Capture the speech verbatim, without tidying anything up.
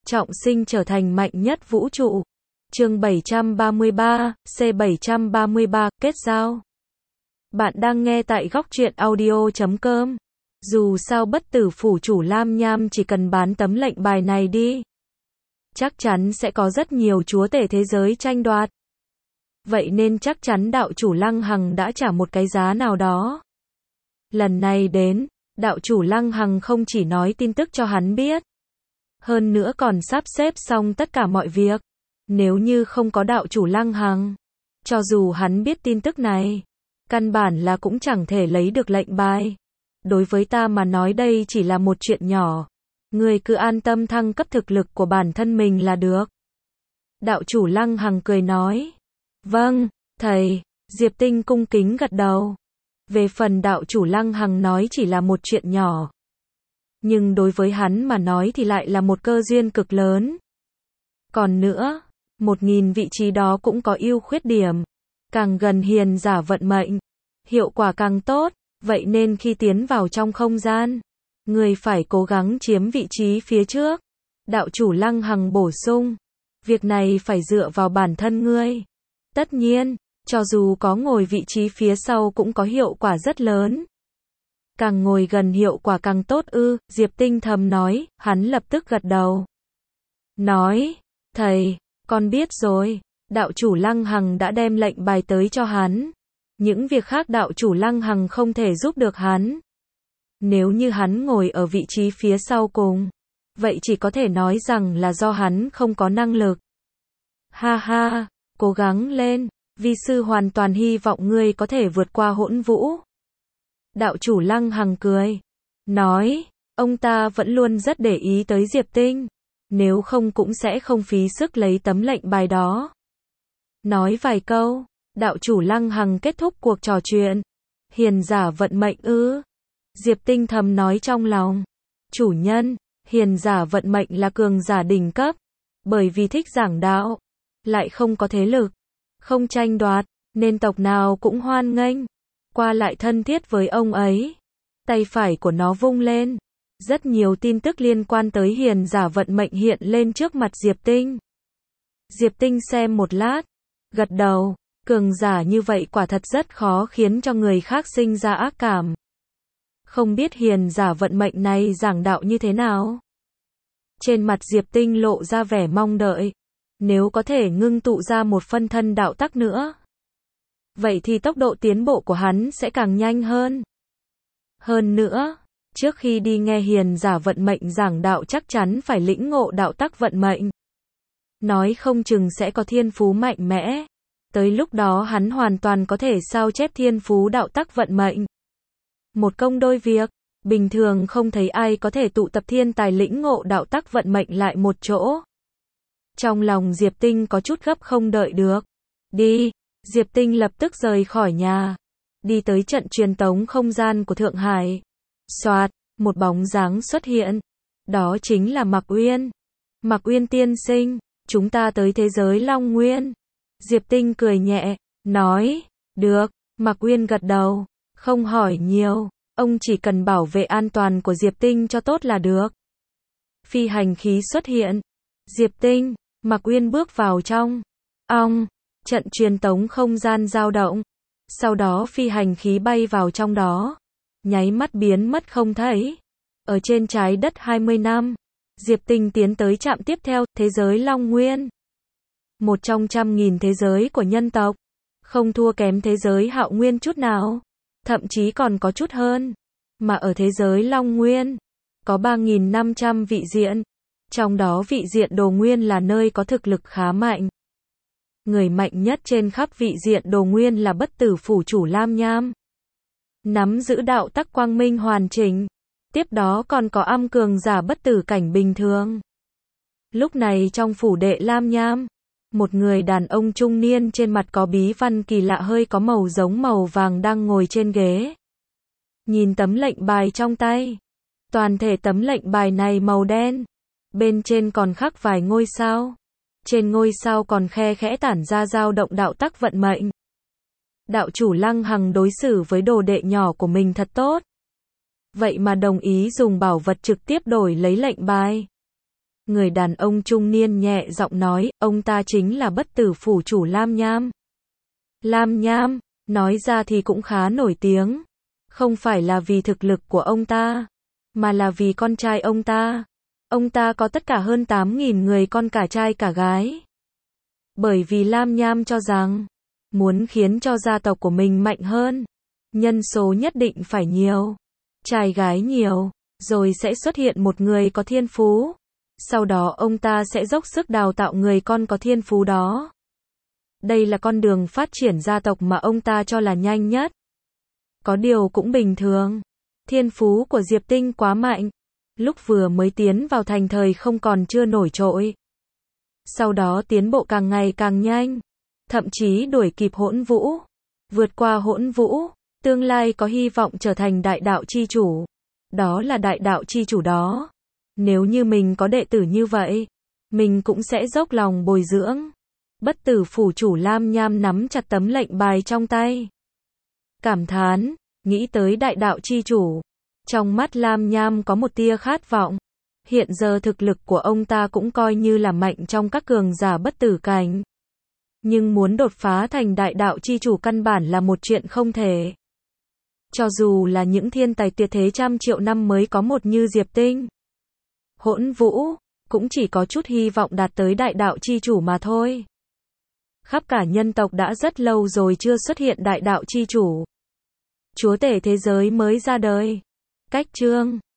trọng sinh trở thành mạnh nhất vũ trụ. Chương bảy trăm ba mươi ba, C bảy trăm ba mươi ba, kết giao. Bạn đang nghe tại góc truyện audio chấm com. Dù sao bất tử phủ chủ Lam Nham chỉ cần bán tấm lệnh bài này đi, chắc chắn sẽ có rất nhiều chúa tể thế giới tranh đoạt. Vậy nên chắc chắn đạo chủ Lăng Hằng đã trả một cái giá nào đó. Lần này đến, đạo chủ Lăng Hằng không chỉ nói tin tức cho hắn biết, hơn nữa còn sắp xếp xong tất cả mọi việc. Nếu như không có đạo chủ Lăng Hằng, cho dù hắn biết tin tức này, căn bản là cũng chẳng thể lấy được lệnh bài. Đối với ta mà nói đây chỉ là một chuyện nhỏ. Ngươi cứ an tâm thăng cấp thực lực của bản thân mình là được. Đạo chủ Lăng Hằng cười nói. Vâng, thầy. Diệp Tinh cung kính gật đầu. Về phần đạo chủ Lăng Hằng nói chỉ là một chuyện nhỏ, nhưng đối với hắn mà nói thì lại là một cơ duyên cực lớn. Còn nữa, một nghìn vị trí đó cũng có ưu khuyết điểm. Càng gần hiền giả vận mệnh, hiệu quả càng tốt. Vậy nên khi tiến vào trong không gian, người phải cố gắng chiếm vị trí phía trước. Đạo chủ Lăng Hằng bổ sung. Việc này phải dựa vào bản thân ngươi. Tất nhiên, cho dù có ngồi vị trí phía sau cũng có hiệu quả rất lớn. Càng ngồi gần hiệu quả càng tốt ư, Diệp Tinh thầm nói, hắn lập tức gật đầu. Nói, thầy, con biết rồi. Đạo chủ Lăng Hằng đã đem lệnh bài tới cho hắn. Những việc khác đạo chủ Lăng Hằng không thể giúp được hắn. Nếu như hắn ngồi ở vị trí phía sau cùng, vậy chỉ có thể nói rằng là do hắn không có năng lực. Ha ha, cố gắng lên, vi sư hoàn toàn hy vọng ngươi có thể vượt qua hỗn vũ. Đạo chủ Lăng Hằng cười, nói, ông ta vẫn luôn rất để ý tới Diệp Tinh, nếu không cũng sẽ không phí sức lấy tấm lệnh bài đó. Nói vài câu, đạo chủ Lăng Hằng kết thúc cuộc trò chuyện. Hiền giả vận mệnh ư? Diệp Tinh thầm nói trong lòng. Chủ nhân, hiền giả vận mệnh là cường giả đỉnh cấp, bởi vì thích giảng đạo, lại không có thế lực, không tranh đoạt, nên tộc nào cũng hoan nghênh, qua lại thân thiết với ông ấy. Tay phải của nó vung lên, rất nhiều tin tức liên quan tới hiền giả vận mệnh hiện lên trước mặt Diệp Tinh. Diệp Tinh xem một lát, gật đầu. Cường giả như vậy quả thật rất khó khiến cho người khác sinh ra ác cảm. Không biết hiền giả vận mệnh này giảng đạo như thế nào? Trên mặt Diệp Tinh lộ ra vẻ mong đợi. Nếu có thể ngưng tụ ra một phân thân đạo tắc nữa, vậy thì tốc độ tiến bộ của hắn sẽ càng nhanh hơn. Hơn nữa, trước khi đi nghe hiền giả vận mệnh giảng đạo chắc chắn phải lĩnh ngộ đạo tắc vận mệnh. Nói không chừng sẽ có thiên phú mạnh mẽ. Tới lúc đó hắn hoàn toàn có thể sao chép thiên phú đạo tắc vận mệnh. Một công đôi việc, bình thường không thấy ai có thể tụ tập thiên tài lĩnh ngộ đạo tắc vận mệnh lại một chỗ. Trong lòng Diệp Tinh có chút gấp không đợi được. Đi, Diệp Tinh lập tức rời khỏi nhà, đi tới trận truyền tống không gian của Thượng Hải. Soạt, một bóng dáng xuất hiện. Đó chính là Mạc Uyên. Mạc Uyên tiên sinh, chúng ta tới thế giới Long Nguyên. Diệp Tinh cười nhẹ, nói, được. Mạc Uyên gật đầu, không hỏi nhiều, ông chỉ cần bảo vệ an toàn của Diệp Tinh cho tốt là được. Phi hành khí xuất hiện. Diệp Tinh, Mạc Uyên bước vào trong. Ong, trận truyền tống không gian dao động. Sau đó phi hành khí bay vào trong đó, nháy mắt biến mất không thấy. Ở trên trái đất hai mươi năm, Diệp Tinh tiến tới trạm tiếp theo, thế giới Long Nguyên. Một trong trăm nghìn thế giới của nhân tộc, không thua kém thế giới Hạo Nguyên chút nào, thậm chí còn có chút hơn. Mà ở thế giới Long Nguyên, có ba nghìn năm trăm vị diện, trong đó vị diện Đồ Nguyên là nơi có thực lực khá mạnh. Người mạnh nhất trên khắp vị diện Đồ Nguyên là bất tử phủ chủ Lam Nham, nắm giữ đạo tắc quang minh hoàn chỉnh. Tiếp đó còn có âm cường giả bất tử cảnh bình thường. Lúc này trong phủ đệ Lam Nham, một người đàn ông trung niên trên mặt có bí văn kỳ lạ hơi có màu giống màu vàng đang ngồi trên ghế. Nhìn tấm lệnh bài trong tay. Toàn thể tấm lệnh bài này màu đen. Bên trên còn khắc vài ngôi sao. Trên ngôi sao còn khe khẽ tản ra dao động đạo tắc vận mệnh. Đạo chủ Lăng Hằng đối xử với đồ đệ nhỏ của mình thật tốt. Vậy mà đồng ý dùng bảo vật trực tiếp đổi lấy lệnh bài. Người đàn ông trung niên nhẹ giọng nói, ông ta chính là bất tử phủ chủ Lam Nham. Lam Nham, nói ra thì cũng khá nổi tiếng. Không phải là vì thực lực của ông ta, mà là vì con trai ông ta. Ông ta có tất cả hơn tám nghìn người con cả trai cả gái. Bởi vì Lam Nham cho rằng, muốn khiến cho gia tộc của mình mạnh hơn, nhân số nhất định phải nhiều, trai gái nhiều, rồi sẽ xuất hiện một người có thiên phú. Sau đó ông ta sẽ dốc sức đào tạo người con có thiên phú đó. Đây là con đường phát triển gia tộc mà ông ta cho là nhanh nhất. Có điều cũng bình thường. Thiên phú của Diệp Tinh quá mạnh. Lúc vừa mới tiến vào thành thời không còn chưa nổi trội. Sau đó tiến bộ càng ngày càng nhanh. Thậm chí đuổi kịp Hỗn Vũ. Vượt qua Hỗn Vũ. Tương lai có hy vọng trở thành đại đạo chi chủ. Đó là đại đạo chi chủ đó. Nếu như mình có đệ tử như vậy, mình cũng sẽ dốc lòng bồi dưỡng. Bất tử phủ chủ Lam Nham nắm chặt tấm lệnh bài trong tay. Cảm thán, nghĩ tới đại đạo chi chủ. Trong mắt Lam Nham có một tia khát vọng. Hiện giờ thực lực của ông ta cũng coi như là mạnh trong các cường giả bất tử cảnh. Nhưng muốn đột phá thành đại đạo chi chủ căn bản là một chuyện không thể. Cho dù là những thiên tài tuyệt thế trăm triệu năm mới có một như Diệp Tinh, Hỗn Vũ, cũng chỉ có chút hy vọng đạt tới đại đạo chi chủ mà thôi. Khắp cả nhân tộc đã rất lâu rồi chưa xuất hiện đại đạo chi chủ. Chúa tể thế giới mới ra đời. Cách chương